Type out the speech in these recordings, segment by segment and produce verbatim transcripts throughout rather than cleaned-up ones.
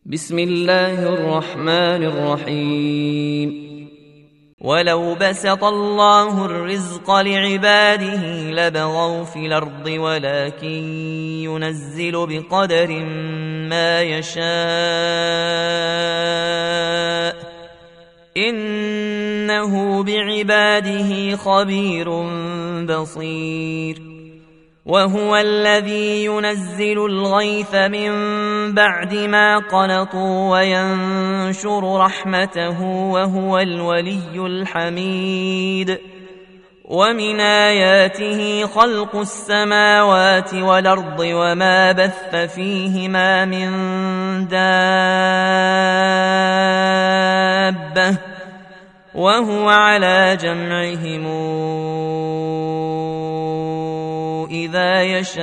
بسم الله الرحمن الرحيم. ولو بسط الله الرزق لعباده لبغوا في الأرض ولكن ينزل بقدر ما يشاء إنه بعباده خبير بصير. وهو الذي ينزل الغيث من بعد ما قنطوا وينشر رحمته وهو الولي الحميد. ومن آياته خلق السماوات والأرض وما بث فيهما من دابة وهو على جمعهم إذا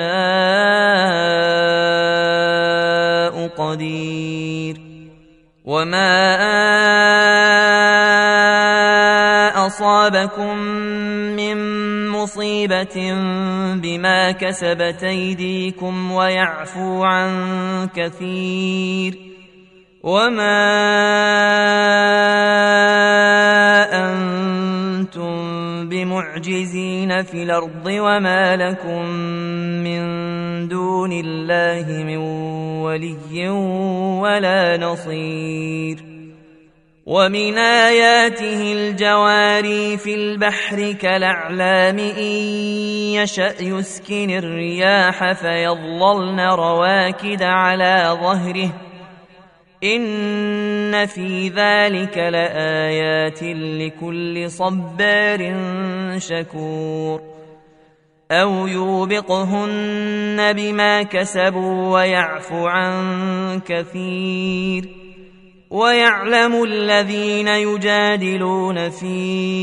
يشاء قدير. وما أصابكم من مصيبة بما كسبت أيديكم ويعفو عن كثير. وما أنتم بمعجزين في الأرض وما لكم من دون الله من ولي ولا نصير. ومن آياته الجواري في البحر كالأعلام إن يشأ يسكن الرياح فيظللن رواكد على ظهره إن في ذلك لآيات لكل صبار شكور. أو يوبقهن بما كسبوا ويعفو عن كثير. ويعلم الذين يجادلون في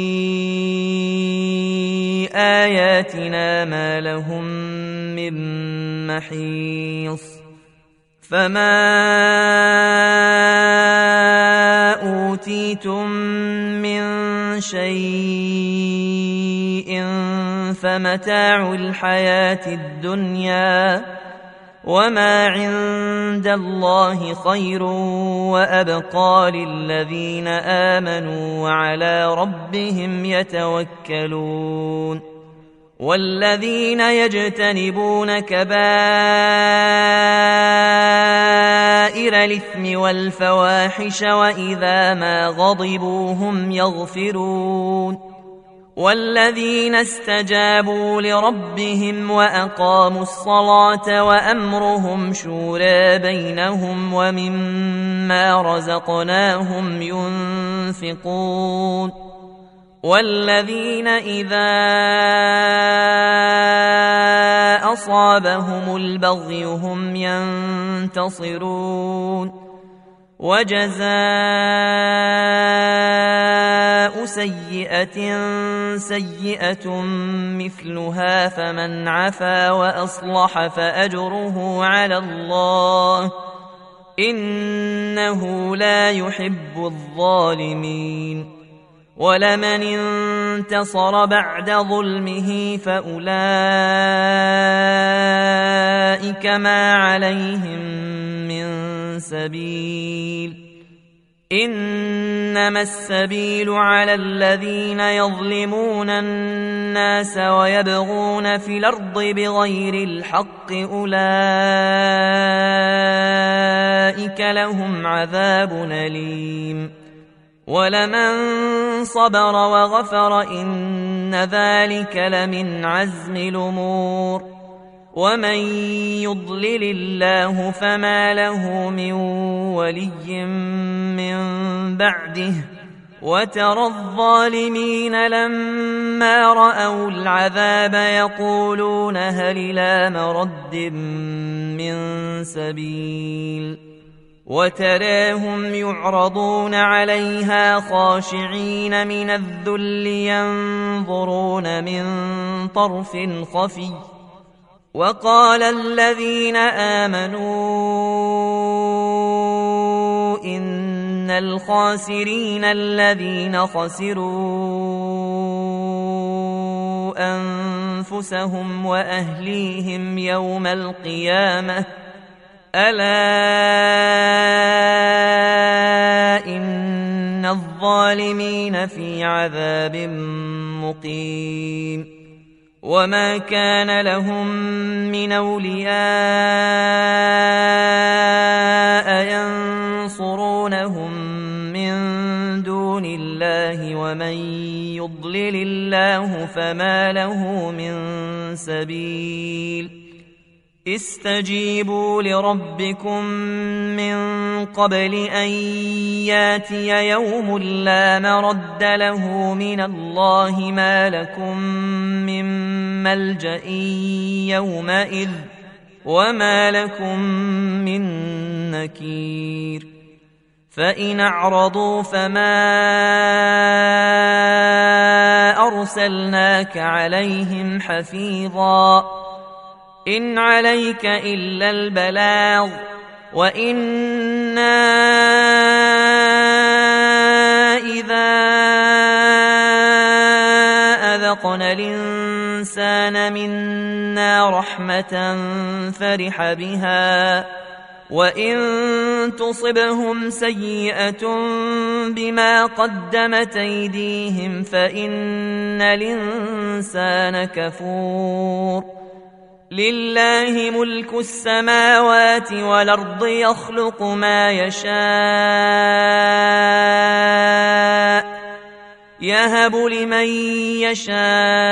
آياتنا ما لهم من محيص. فما أوتيتم من شيء فمتاع الحياة الدنيا وما عند الله خير وأبقى للذين آمنوا وعلى ربهم يتوكلون. والذين يجتنبون كبائر الإثم والفواحش وإذا ما غضبوا هم يغفرون. والذين استجابوا لربهم وأقاموا الصلاة وأمرهم شورى بينهم ومما رزقناهم ينفقون. والذين إذا أصابهم البغي هم ينتصرون. وجزاء سيئة سيئة مثلها فمن عفا وأصلح فأجره على الله إنه لا يحب الظالمين. ولمن انتصر بعد ظلمه فأولئك ما عليهم من سبيل. إنما السبيل على الذين يظلمون الناس ويبغون في الأرض بغير الحق أولئك لهم عذاب أليم. ولمن صبر وغفر إن ذلك لمن عزم الأمور. ومن يضلل الله فما له من ولي من بعده. وترى الظالمين لما رأوا العذاب يقولون هل إلى مرد من سبيل. وتراهم يعرضون عليها خاشعين من الذل ينظرون من طرف خفي. وقال الذين آمنوا إن الخاسرين الذين خسروا أنفسهم وأهليهم يوم القيامة ألا الظالمين في عذاب مقيم وما كان لهم من أولياء ينصرونهم من دون الله ومن يضلل الله فما له من سبيل استجيبوا لربكم من قبل أن ياتي يوم لا مرد له من الله ما لكم من ملجأ يومئذ وما لكم من نكير فإن أعرضوا فما أرسلناك عليهم حفيظا إن عليك إلا البلاغ وإنا إذا أذقنا الإنسان منا رحمة فرح بها وإن تصبهم سيئة بما قدمت أيديهم فإن الإنسان كفور لله ملك السماوات والأرض يخلق ما يشاء يهب لمن يشاء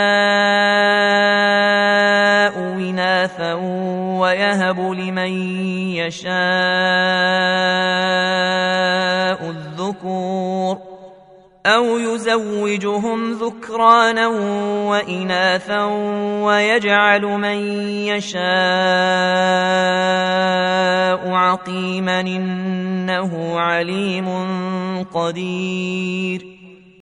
إناثا ويهب لمن يشاء الذكور أو يزوجهم ذكرانا وإناثا ويجعل من يشاء عقيما إنه عليم قدير